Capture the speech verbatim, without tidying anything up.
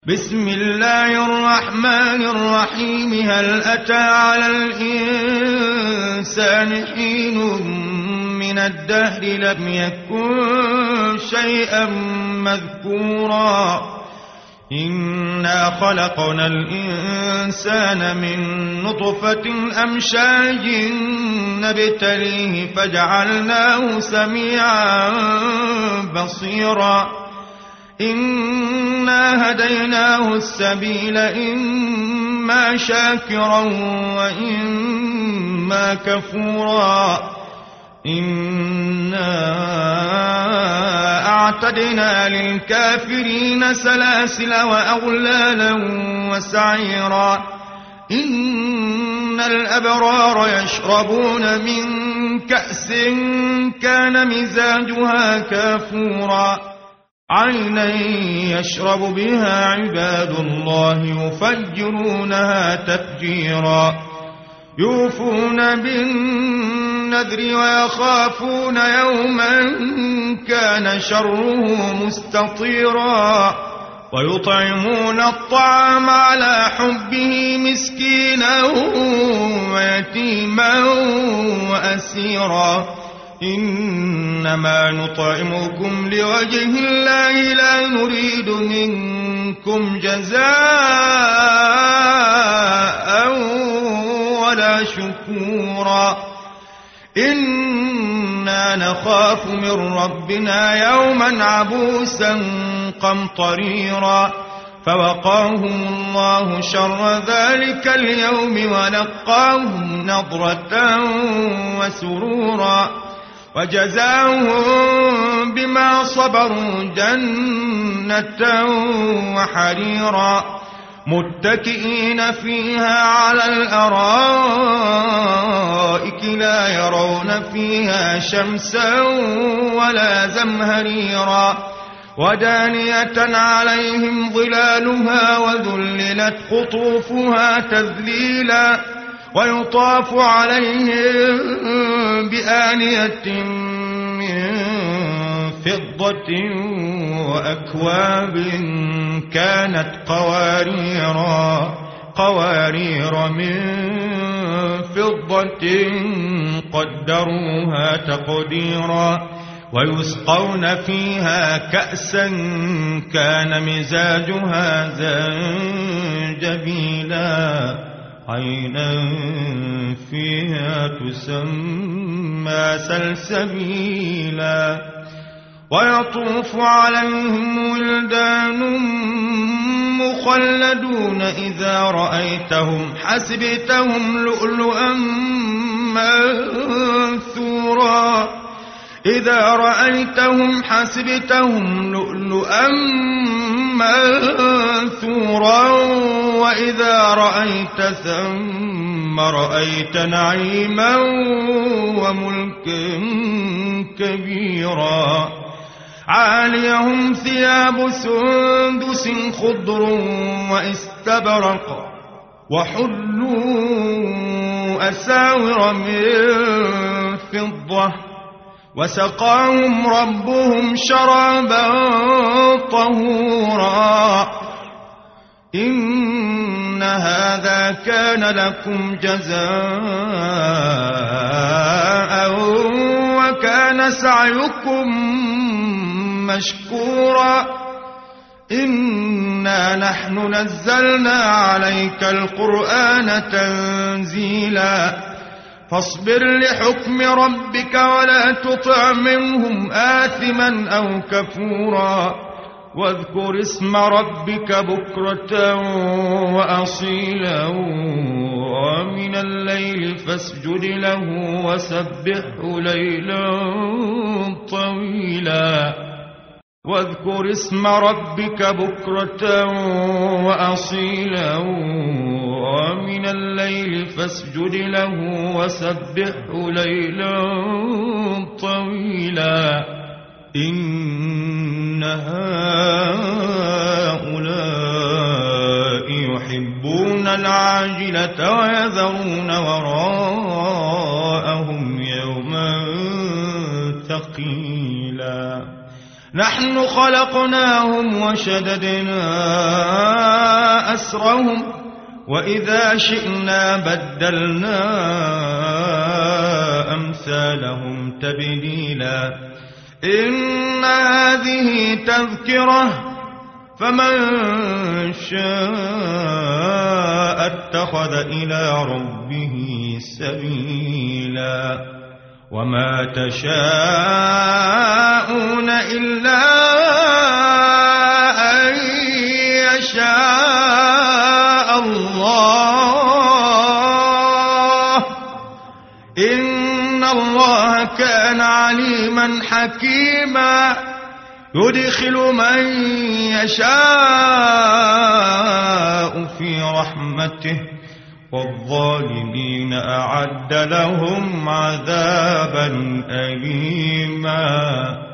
بسم الله الرحمن الرحيم. هل أتى على الإنسان حين من الدهر لم يكن شيئا مذكورا إنا خلقنا الإنسان من نطفة أمشاج نبتليه فجعلناه سميعا بصيرا إنا هديناه السبيل إما شاكرا وإما كفورا إنا أعتدنا للكافرين سلاسل وأغلالا وسعيرا إن الأبرار يشربون من كأس كان مزاجها كافورا عينا يشرب بها عباد الله يفجرونها تفجيرا يوفون بالنذر ويخافون يوما كان شره مستطيرا ويطعمون الطعام على حبه مسكينا ويتيما وأسيرا إنما نطعمكم لوجه الله لا نريد منكم جزاء ولا شكورا إنا نخاف من ربنا يوما عبوسا قمطريرا فوقاهم الله شر ذلك اليوم ولقاهم نضرة وسرورا وجزاهم بما صبروا جنة وحريرا متكئين فيها على الأرائك لا يرون فيها شمسا ولا زمهريرا ودانية عليهم ظلالها وذللت قطوفها تذليلا ويطاف عليهم بآنية من فضة وأكواب كانت قواريرا قوارير من فضة قدروها تقديرا ويسقون فيها كأسا كان مزاجها زنجبيلا عينا فيها تسمى سلسبيلا ويطوف عليهم ولدان مخلدون إذا رأيتهم حسبتهم لؤلؤا منثورا إذا رأيتهم حسبتهم لؤلؤا منثورا وإذا رأيت ثم رأيت نعيما وملكا كبيرا عاليهم ثياب سندس خضر واستبرق وحلوا أساور من فضة وسقاهم ربهم شرابا طهورا إن هذا كان لكم جزاء وكان سعيكم مشكورا إنا نحن نزلنا عليك القرآن تنزيلا فاصبر لحكم ربك ولا تطع منهم آثما أو كفورا واذكر اسم ربك بكرة وأصيلا ومن الليل فاسجد له وسبحه ليلا طويلا واذكر اسم ربك بكرة وأصيلا ومن الليل فاسجد له وسبحه ليلا طويلا إن هؤلاء يحبون العاجلة ويذرون وراءهم يوما ثقيلا نحن خلقناهم وشددنا أسرهم وإذا شئنا بدلنا أمثالهم تبديلا إن هذه تذكرة فمن شاء اتخذ إلى ربه سبيلا وما تشاءون إلا أن يشاء الله إن الله كان عليما حكيما يدخل من يشاء في رحمته والظالمين أعد لهم عذابا أليما.